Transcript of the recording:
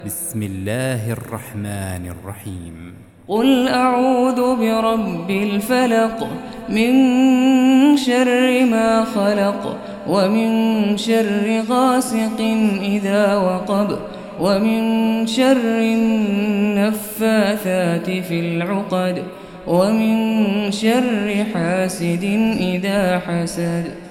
بسم الله الرحمن الرحيم قل أعوذ برب الفلق من شر ما خلق ومن شر غاسق إذا وقب ومن شر النفاثات في العقد ومن شر حاسد إذا حسد.